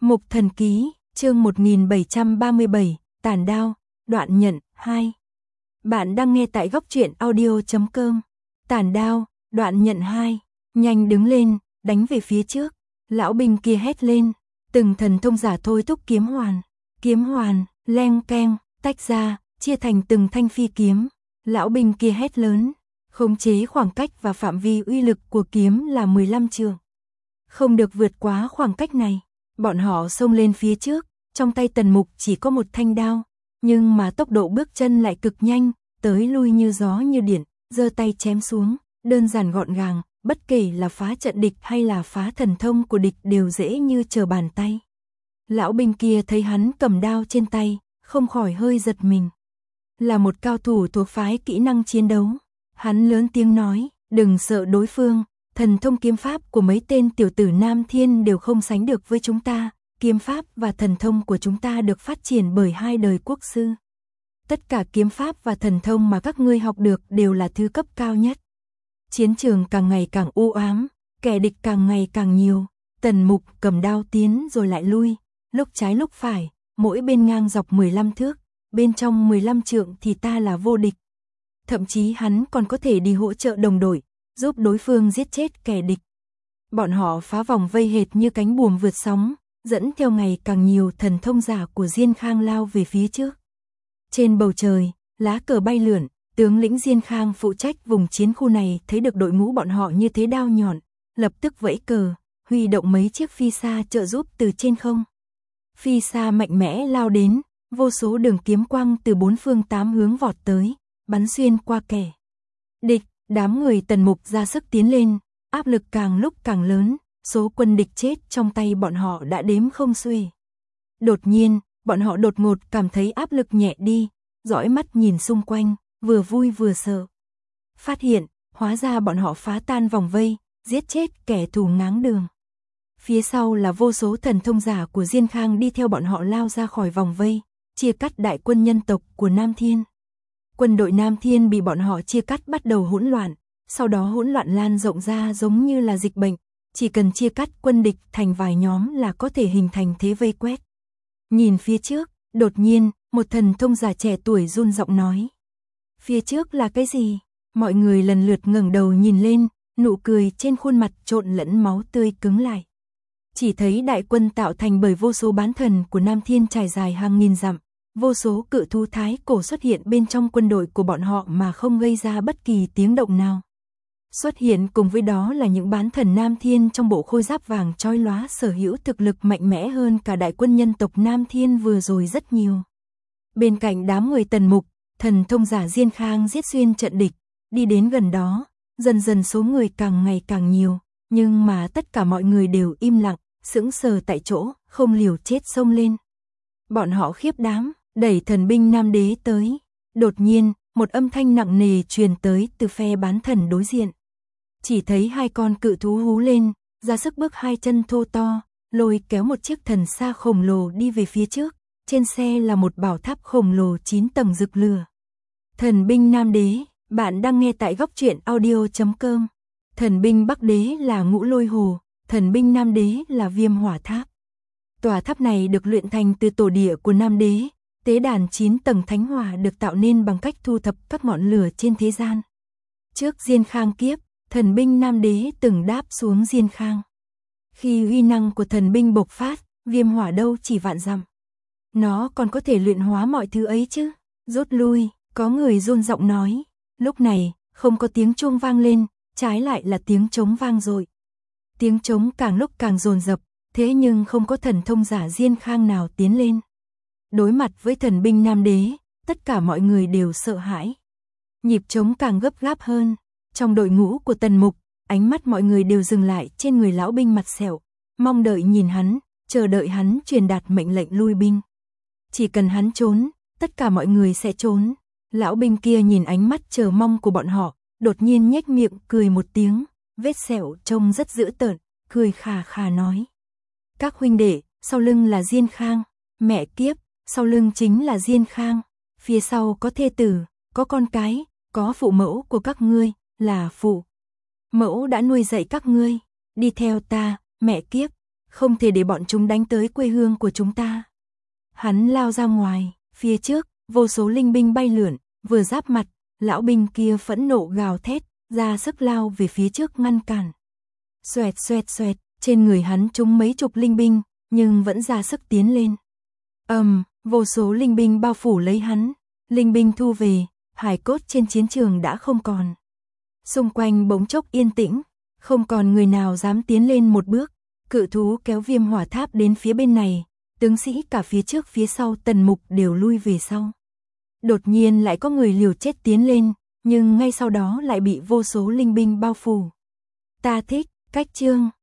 Mục Thần Ký, chương 1737, Tàn Đao, đoạn nhận, 2. Bạn đang nghe tại góc truyện audio.com. Tàn Đao, đoạn nhận 2. Nhanh đứng lên, đánh về phía trước. Lão binh kia hét lên. Từng thần thông giả thôi thúc kiếm hoàn. Kiếm hoàn, leng keng, tách ra, chia thành từng thanh phi kiếm. Lão binh kia hét lớn. Khống chế khoảng cách và phạm vi uy lực của kiếm là 15 trượng. Không được vượt quá khoảng cách này. Bọn họ xông lên phía trước, trong tay Tần Mục chỉ có một thanh đao, nhưng mà tốc độ bước chân lại cực nhanh, tới lui như gió như điện, giơ tay chém xuống, đơn giản gọn gàng, bất kể là phá trận địch hay là phá thần thông của địch đều dễ như trở bàn tay. Lão binh kia thấy hắn cầm đao trên tay, không khỏi hơi giật mình. Là một cao thủ thuộc phái kỹ năng chiến đấu, hắn lớn tiếng nói, đừng sợ đối phương. Thần thông kiếm pháp của mấy tên tiểu tử Nam Thiên đều không sánh được với chúng ta, kiếm pháp và thần thông của chúng ta được phát triển bởi 2 đời quốc sư. Tất cả kiếm pháp và thần thông mà các ngươi học được đều là thứ cấp cao nhất. Chiến trường càng ngày càng u ám, kẻ địch càng ngày càng nhiều, Tần Mục cầm đao tiến rồi lại lui, lúc trái lúc phải, mỗi bên ngang dọc 15 thước, bên trong 15 trượng thì ta là vô địch. Thậm chí hắn còn có thể đi hỗ trợ đồng đội, giúp đối phương giết chết kẻ địch. Bọn họ phá vòng vây hệt như cánh buồm vượt sóng, dẫn theo ngày càng nhiều thần thông giả của Diên Khang lao về phía trước. Trên bầu trời, lá cờ bay lượn, tướng lĩnh Diên Khang phụ trách vùng chiến khu này thấy được đội ngũ bọn họ như thế đao nhọn, lập tức vẫy cờ, huy động mấy chiếc phi xa trợ giúp từ trên không. Phi xa mạnh mẽ lao đến, vô số đường kiếm quang từ 4 phương 8 hướng vọt tới, bắn xuyên qua kẻ địch. Đám người Tần Mục ra sức tiến lên, áp lực càng lúc càng lớn, số quân địch chết trong tay bọn họ đã đếm không xuể. Đột nhiên, bọn họ đột ngột cảm thấy áp lực nhẹ đi, dõi mắt nhìn xung quanh, vừa vui vừa sợ. Phát hiện, hóa ra bọn họ phá tan vòng vây, giết chết kẻ thù ngáng đường. Phía sau là vô số thần thông giả của Diên Khang đi theo bọn họ lao ra khỏi vòng vây, chia cắt đại quân nhân tộc của Nam Thiên. Quân đội Nam Thiên bị bọn họ chia cắt bắt đầu hỗn loạn, sau đó hỗn loạn lan rộng ra giống như là dịch bệnh, chỉ cần chia cắt quân địch thành vài nhóm là có thể hình thành thế vây quét. Nhìn phía trước, đột nhiên, một thần thông giả trẻ tuổi run giọng nói. Phía trước là cái gì? Mọi người lần lượt ngẩng đầu nhìn lên, nụ cười trên khuôn mặt trộn lẫn máu tươi cứng lại. Chỉ thấy đại quân tạo thành bởi vô số bán thần của Nam Thiên trải dài hàng nghìn dặm. Vô số cự thú thái cổ xuất hiện bên trong quân đội của bọn họ mà không gây ra bất kỳ tiếng động nào. Xuất hiện cùng với đó là những bán thần Nam Thiên trong bộ khôi giáp vàng chói lóa sở hữu thực lực mạnh mẽ hơn cả đại quân nhân tộc Nam Thiên vừa rồi rất nhiều. Bên cạnh đám người Tần Mục, thần thông giả Diên Khang giết xuyên trận địch, đi đến gần đó, dần dần số người càng ngày càng nhiều, nhưng mà tất cả mọi người đều im lặng, sững sờ tại chỗ, không liều chết xông lên. Bọn họ khiếp đảm, đẩy thần binh Nam Đế tới. Đột nhiên, một âm thanh nặng nề truyền tới từ phe bán thần đối diện. Chỉ thấy 2 con cự thú hú lên, ra sức bước 2 chân thô to, lôi kéo một chiếc thần xa khổng lồ đi về phía trước. Trên xe là một bảo tháp khổng lồ 9 tầng rực lửa. Thần binh Nam Đế, bạn đang nghe tại góc truyện audio.com. Thần binh Bắc Đế là Ngũ Lôi Hồ, thần binh Nam Đế là Viêm Hỏa Tháp. Tòa tháp này được luyện thành từ tổ địa của Nam Đế. Tế đàn 9 tầng thánh hỏa được tạo nên bằng cách thu thập các ngọn lửa trên thế gian. Trước Diên Khang kiếp, thần binh Nam Đế từng đáp xuống Diên Khang. Khi uy năng của thần binh bộc phát, viêm hỏa đâu chỉ vạn dặm. Nó còn có thể luyện hóa mọi thứ ấy chứ. Rút lui, có người run giọng nói. Lúc này, không có tiếng chuông vang lên, trái lại là tiếng trống vang dội. Tiếng trống càng lúc càng dồn dập, thế nhưng không có thần thông giả Diên Khang nào tiến lên. Đối mặt với thần binh Nam Đế, tất cả mọi người đều sợ hãi. Nhịp trống càng gấp gáp hơn. Trong đội ngũ của Tần Mục, ánh mắt mọi người đều dừng lại trên người lão binh mặt sẹo, mong đợi nhìn hắn, chờ đợi hắn truyền đạt mệnh lệnh lui binh. Chỉ cần hắn trốn, tất cả mọi người sẽ trốn. Lão binh kia nhìn ánh mắt chờ mong của bọn họ, đột nhiên nhếch miệng cười một tiếng, vết sẹo trông rất dữ tợn, cười khà khà nói. Các huynh đệ, sau lưng là Diên Khang, mẹ kiếp. Sau lưng chính là Diên Khang, phía sau có thê tử, có con cái, có phụ mẫu của các ngươi, là phụ mẫu đã nuôi dạy các ngươi, đi theo ta, mẹ kiếp, không thể để bọn chúng đánh tới quê hương của chúng ta. Hắn lao ra ngoài, phía trước, vô số linh binh bay lượn, vừa giáp mặt, lão binh kia phẫn nộ gào thét, ra sức lao về phía trước ngăn cản. Xoẹt xoẹt xoẹt, trên người hắn trúng mấy chục linh binh, nhưng vẫn ra sức tiến lên. Vô số linh binh bao phủ lấy hắn, linh binh thu về, hài cốt trên chiến trường đã không còn. Xung quanh bỗng chốc yên tĩnh, không còn người nào dám tiến lên một bước, cự thú kéo Viêm Hỏa Tháp đến phía bên này, tướng sĩ cả phía trước phía sau Tần Mục đều lui về sau. Đột nhiên lại có người liều chết tiến lên, nhưng ngay sau đó lại bị vô số linh binh bao phủ. Ta thích cách chương